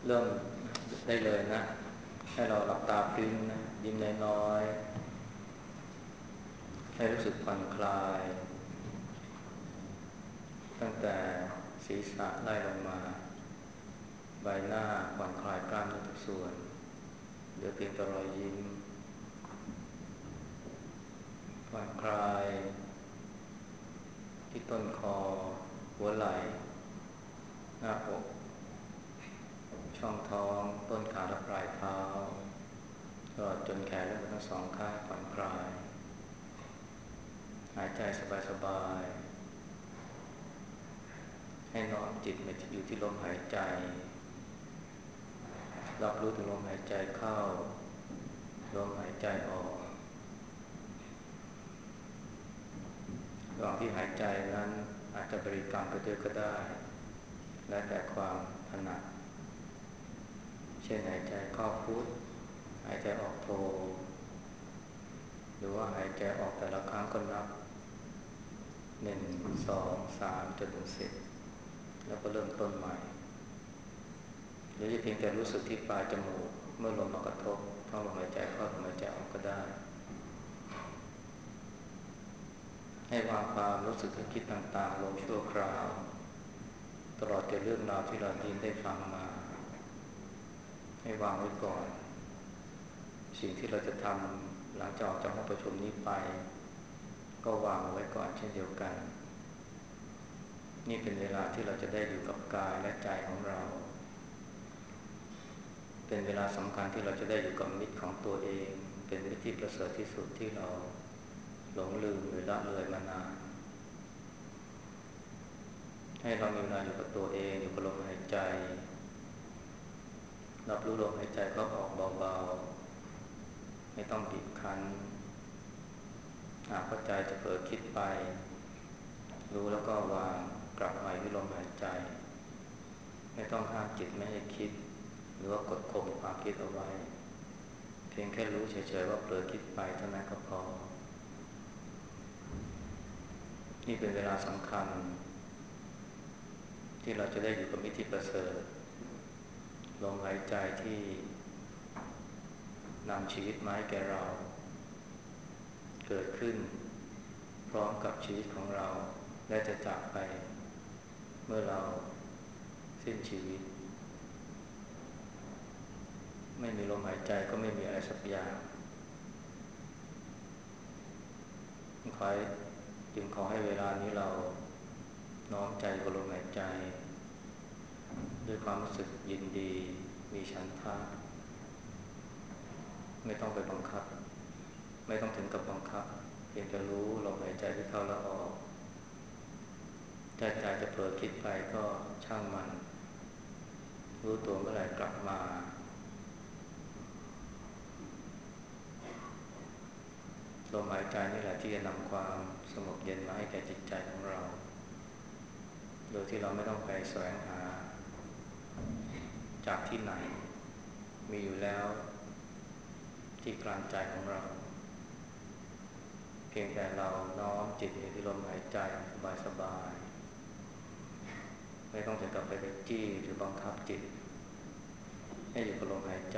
เริ่มได้เลยนะให้เราหลับตาพริ้งนะยิ้มน้อยๆให้รู้สึกผ่อนคลายตั้งแต่ศีรษะไล่ลงมาใบหน้าผ่อนคลายกล้ามเนื้อทุกส่วนเหลือเพียงแต่รอยยิ้มผ่อนคลายที่ต้นคอหัวไหล่หน้าอกช่องท้องต้นขาและปลายเท้าตลอดจนแขนและมือทั้งสองข้างผ่อนคลายหายใจสบายๆให้น้อมจิตมาอยู่ที่ลมหายใจรับรู้ถึงลมหายใจเข้าลมหายใจออกระหว่างที่หายใจนั้นอาจจะบริกรรมไปด้วยก็ได้แล้วแต่ความถนัดเช่นหายใจเข้าพุทหายใจออกโทหรือว่าหายใจออกแต่ละครั้งก็นับ1 2 3จนถึง10แล้วก็เริ่มต้นใหม่หรือจะเพียงแต่รู้สึกที่ปลายจมูกเมื่อลมมากระทบทั้งลมหายใจเข้าลมหายใจออกก็ได้ให้วางความรู้สึกคิดต่างๆลงชั่วคราวตลอดจนเรื่องราวที่เราได้ฟังมาให้วางไว้ก่อนสิ่งที่เราจะทำหลังจากออกจากห้องประชุมนี้ไปก็วางไว้ก่อนเช่นเดียวกันนี่เป็นเวลาที่เราจะได้อยู่กับกายและใจของเราเป็นเวลาสำคัญที่เราจะได้อยู่กับมิตรของตัวเองเป็นมิตรที่ประเสริฐที่สุดที่เราหลงลืมหรือละเลยมานานให้เรามีเวลาอยู่กับตัวเองอยู่กับลมหายใจรับรู้ลมหายใจเข้าออกเบาๆไม่ต้องบีบคั้นหากว่าใจจะเผลอคิดไปรู้แล้วก็วางกลับมาที่ลมหายใจไม่ต้องห้ามจิตไม่ให้คิดหรือว่ากดข่มความคิดเอาไว้เพียงแค่รู้เฉยๆว่าเผลอคิดไปเท่านั้นก็พอนี่เป็นเวลาสำคัญที่เราจะได้อยู่กับมิตรที่ประเสริฐลมหายใจที่นำชีวิตมาให้แก่เราเกิดขึ้นพร้อมกับชีวิตของเราและจะจากไปเมื่อเราสิ้นชีวิตไม่มีลมหายใจก็ไม่มีอะไรสักอย่างขอให้เวลานี้เราน้อมใจกับลมหายใจด้วยความรู้สึกยินดีมีฉันทะไม่ต้องไปบังคับไม่ต้องถึงกับบังคับเพียงแต่รู้ลมหายใจที่เข้าและออกใจจะเผลอคิดไปก็ช่างมันรู้ตัวเมื่อไหร่กลับมาลมหายใจนี่แหละที่จะนำความสงบเย็นมาให้แก่จิตใจของเราโดยที่เราไม่ต้องไปแสวงหาจากที่ไหนมีอยู่แล้วที่กลางใจของเราเพียงแต่เราน้อมจิตอยู่ที่ลมหายใจสบายๆไม่ต้องถึงกับไปจี้หรือบังคับจิตให้อยู่กับลมหายใจ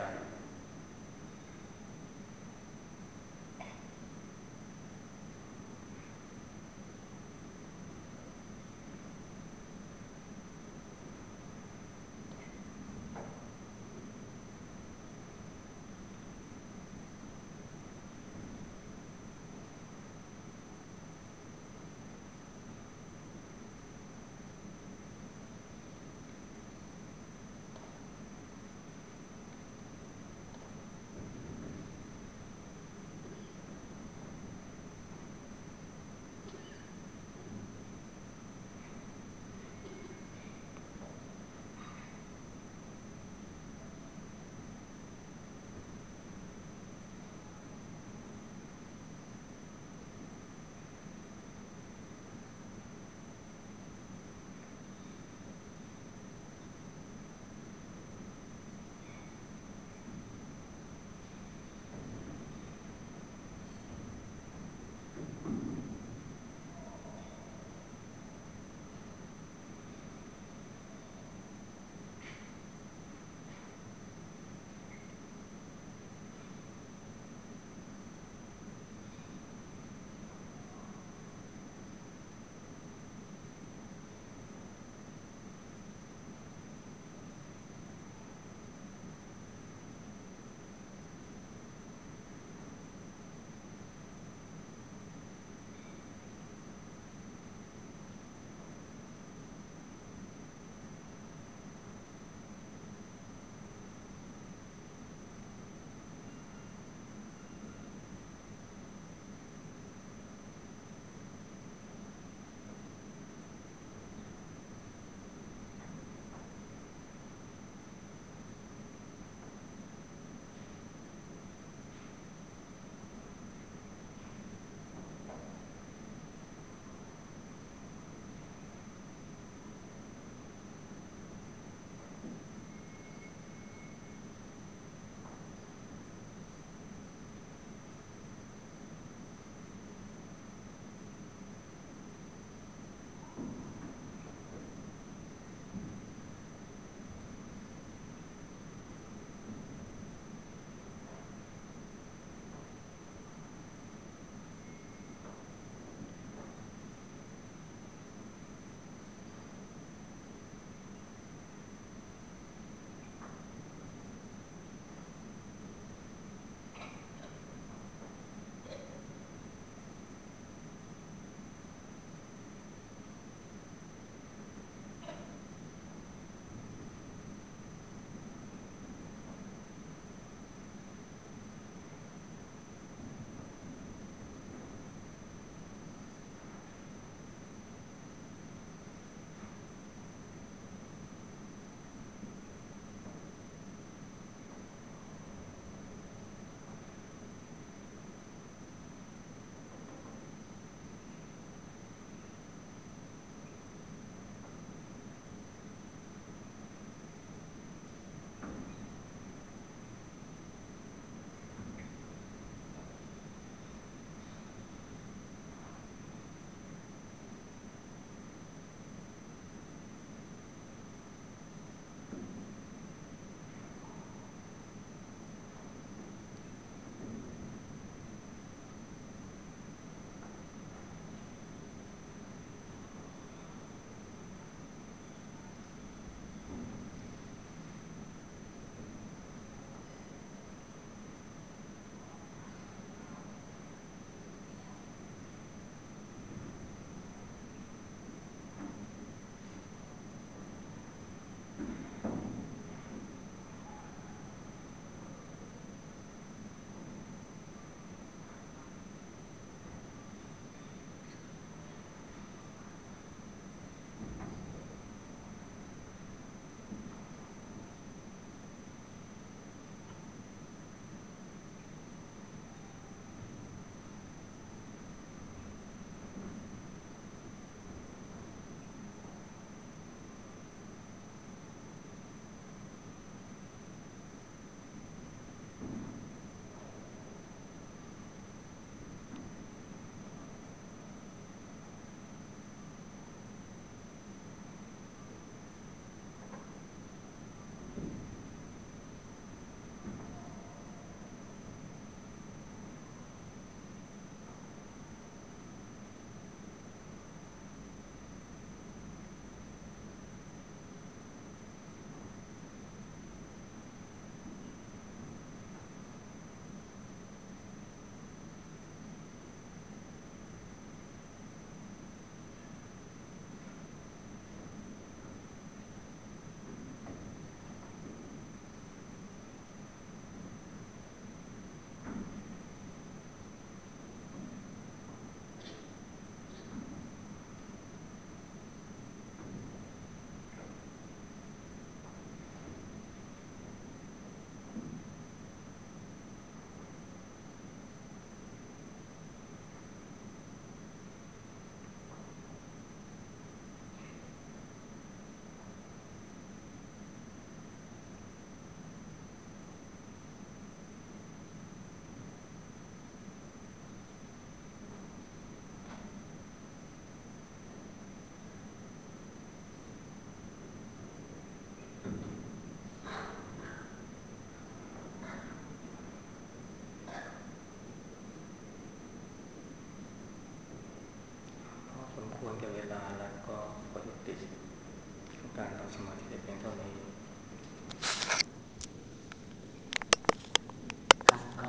การทำสมาธิแต่เพียงเท่านี้